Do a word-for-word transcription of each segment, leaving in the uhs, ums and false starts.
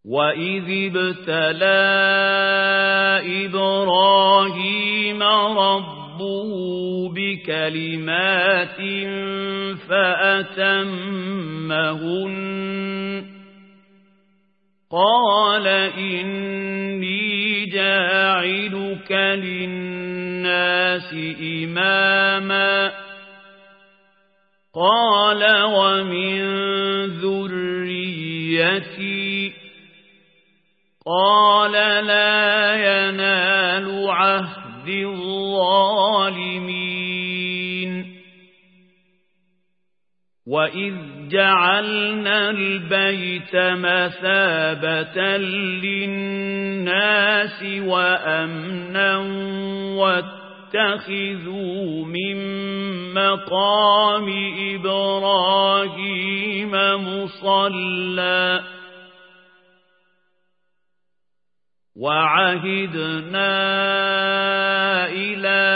وَإِذِ ابْتَلَى إِبْرَاهِيمَ رَبُّهُ بِكَلِمَاتٍ فَأَتَمَّهُنَّ قَالَ إِنِّي جَاعِلُكَ لِلنَّاسِ إِمَامًا قَالَ وَمِن ذُرِّيَّتِي قَالَ لَا يَنَالُ عَهْدِ الظَّالِمِينَ وَإِذْ جَعَلْنَا الْبَيْتَ مَثَابَةً لِلنَّاسِ وَأَمْنًا وَاتَّخِذُوا مِن مَّقَامِ إِبْرَاهِيمَ مُصَلًّى وَعَهِدْنَا إِلَى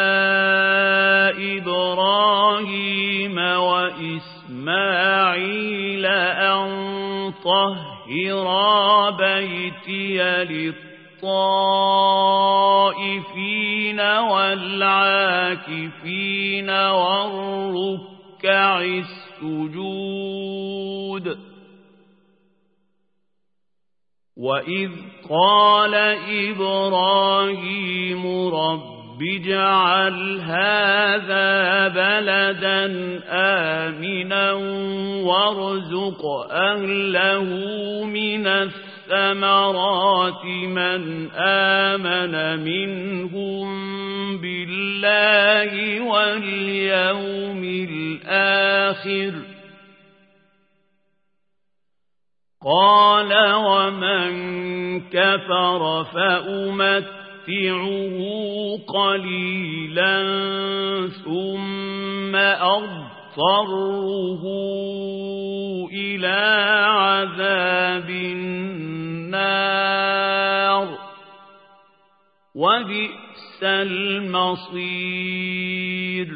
إِبْرَاهِيمَ وَإِسْمَاعِيلَ أَن طَهِّرَا بَيْتِيَ لِلطَّائِفِينَ وَالْعَاكِفِينَ وَالرُّكَّعِ السُّجُودِ وَإِذْ قَالَ إِبْرَاهِيمُ رَبِّ اجْعَلْ هَذَا بَلَدًا آمِنًا وَارْزُقْ أَهْلَهُ مِنَ الثَّمَرَاتِ مَنْ آمَنَ مِنْهُم بِاللَّهِ وَالْيَوْمِ الْآخِرِ قَالَ وَمَنْ كَفَرَ فَأُمَتِّعُهُ قَلِيلًا ثُمَّ أَضْطَرُّهُ إِلَى عَذَابِ النَّارِ وَبِئْسَ الْمَصِيرُ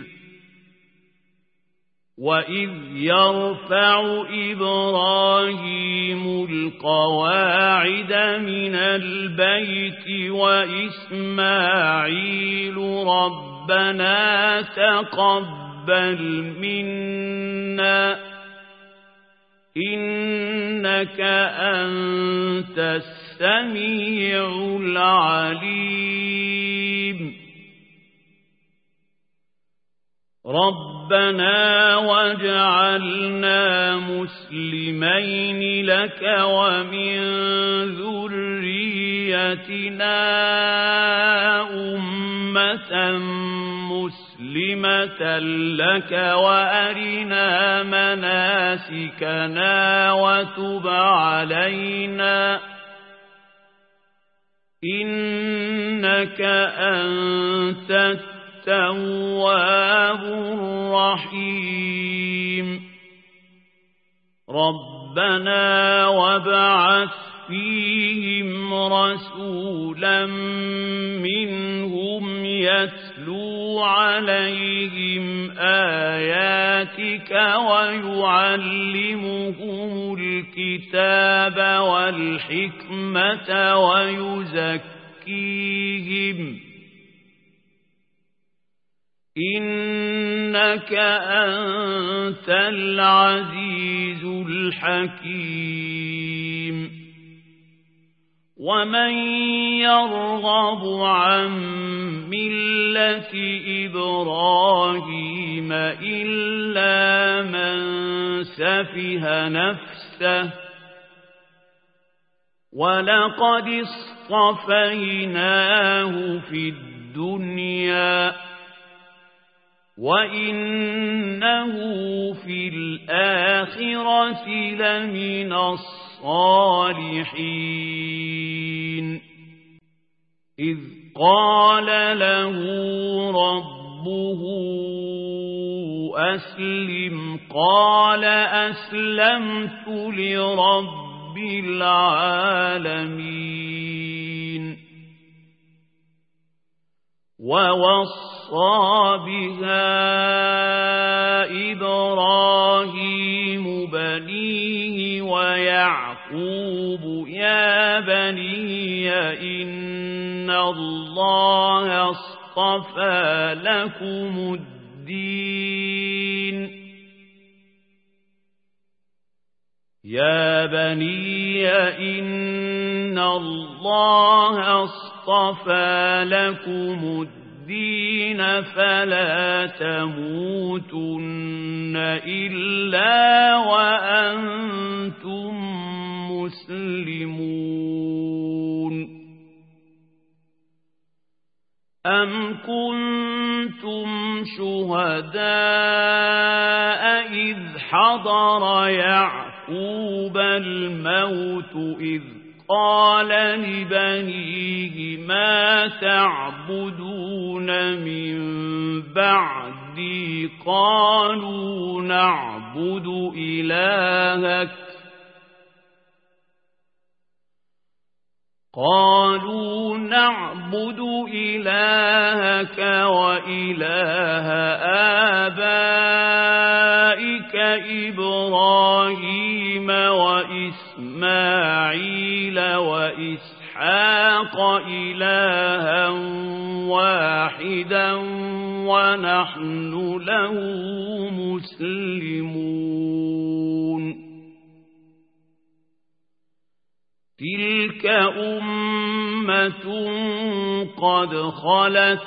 وَإِذْ يَرْفَعُ إِبْرَاهِيمُ الْقَوَاعِدَ مِنَ الْبَيْتِ وَإِسْمَاعِيلُ رَبَّنَا تَقَبَّلْ مِنَّا إِنَّكَ أَنْتَ السَّمِيعُ الْعَلِيمُ رَبَّنَا وَاجْعَلْنَا مُسْلِمَيْنِ لَكَ وَمِن ذُرِّيَّتِنَا أُمَّةً مُسْلِمَةً لَكَ وَأَرِنَا مَنَاسِكَنَا وَتُبْ عَلَيْنَا إِنَّكَ أَنتَ التَّوَّابُ الرَّحِيمُ رَبَّنَا وَابْعَثْ فِيهِمْ رَسُولًا مِّنْهُمْ يَتْلُو عَلَيْهِمْ آيَاتِكَ وَيُعَلِّمُهُمُ الْكِتَابَ وَالْحِكْمَةَ وَيُزَكِّيهِمْ إِنَّكَ أَنْتَ الْعَزِيزُ الْحَكِيمُ وَمَنْ يَرْغَبُ عَنْ مِلَّةِ إِبْرَاهِيمَ إِلَّا مَنْ سَفِهَ نَفْسَهُ وَلَقَدِ اصْطَفَيْنَاهُ فِي الدُّنْيَا وَإِنَّهُ فِي الْآخِرَةِ لَمِنَ الصَّالِحِينَ إِذْ قَالَ لَهُ رَبُّهُ أَسْلِمْ قَالَ أَسْلَمْتُ لِرَبِّ الْعَالَمِينَ وَوَصَّى وَوَصَّى بِهَا إِبْرَاهِيمُ بَنِيهِ وَيَعْقُوبُ يَا بَنِيَّ إِنَّ اللَّهَ اصْطَفَى لَكُمُ الدِّينَ يَا بَنِيَّ إِنَّ اللَّهَ اصْطَفَى لَكُمُ الدِّينَ فَلَا تَمُوتُنَّ إِلَّا وَأَنْتُمْ مسلمون. أَمْ كُنْتُمْ شُهَدَاءَ إِذْ حَضَرَ يَعْقُوبَ الْمَوْتُ إِذْ قَالَ لِبَنِيهِ مَا تَعْبُدُونَ مِنْ بَعْدِي قَالُوا نَعْبُدُ إِلَٰهَكَ قالوا نعبد إلهك وإله آبائك إبراهيم وإسماعيل وإسحاق إلها واحدا ونحن له مسلمون. تلك أمة قد خلت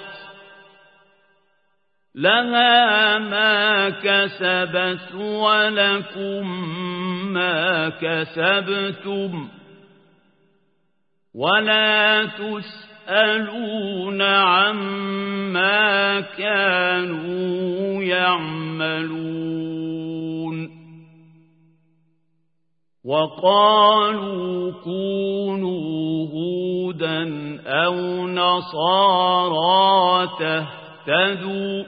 لها ما كسبت ولكم ما كسبتم ولا تسألون عما كانوا يعملون. وقالوا كونوا هودا أو نصارى تهتدوا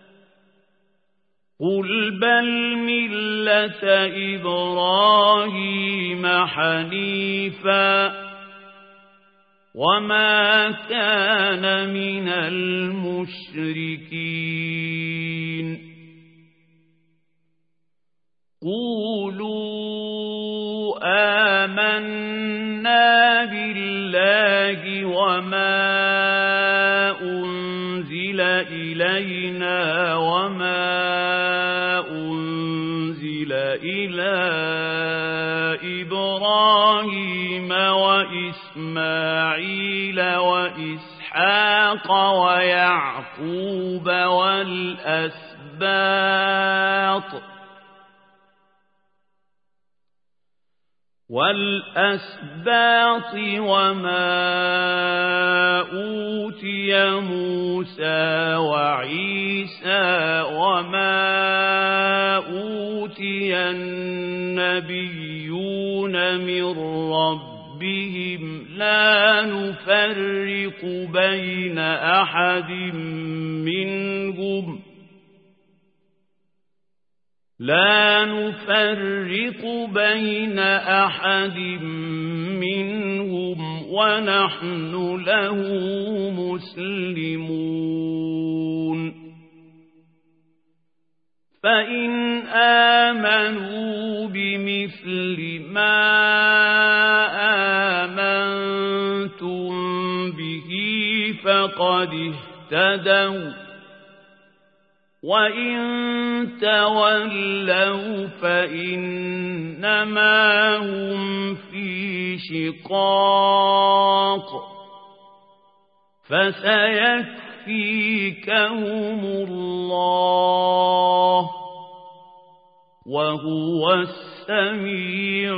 قل بل ملة إبراهيم حنيفا وما كان من المشركين. قولوا آمنا بالله وما أنزل إلينا وما أنزل إلى إبراهيم وإسماعيل وإسحاق ويعقوب والأسباط والأسباط وما أوتي موسى وعيسى وما أوتي النبيون من ربهم لا نفرق بين أحد منهم لا نفرق بين أحد منهم ونحن له مسلمون. فإن آمنوا بمثل ما آمنتم به فقد اهتدوا وإن تولوا فإنما هم في شقاق فسيكفيكهم الله وهو السميع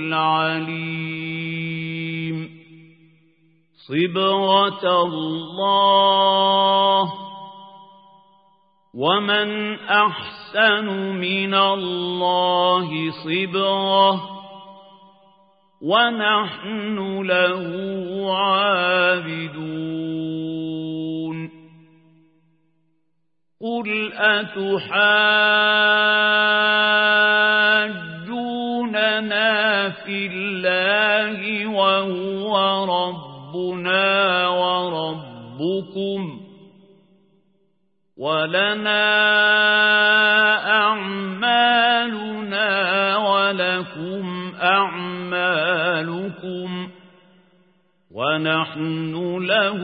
العليم. صبغة الله ومن أحسن من الله صبغة ونحن له عابدون. قل أتحاجوننا في الله وهو ربنا وربكم ولنا أعمالنا ولكم أعمالكم ونحن له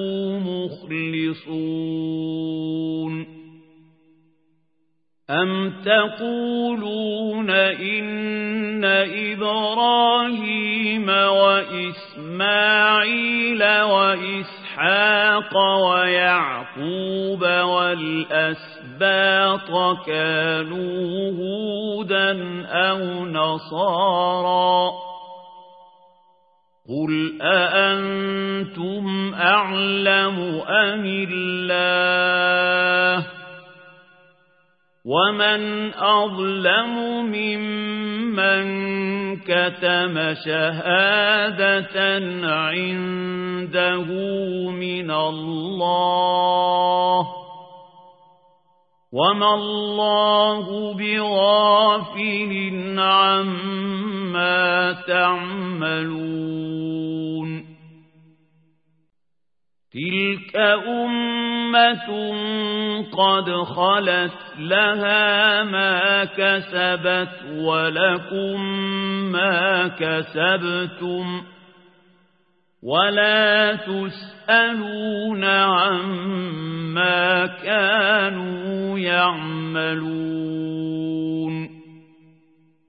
مخلصون أم تقولون إن إبراهيم وإسماعيل وإسحاق ويعقوب والأسباط كانوا هودا أو نصارى قل أأنتم أعلم أم الله ومن أظلم ممن كتم شهادة عنده من الله وما الله بغافل عما تعملون تلك أمة قد خلت لها ما كسبت ولكم ما كسبتم ولا تسألون عما كانوا يعملون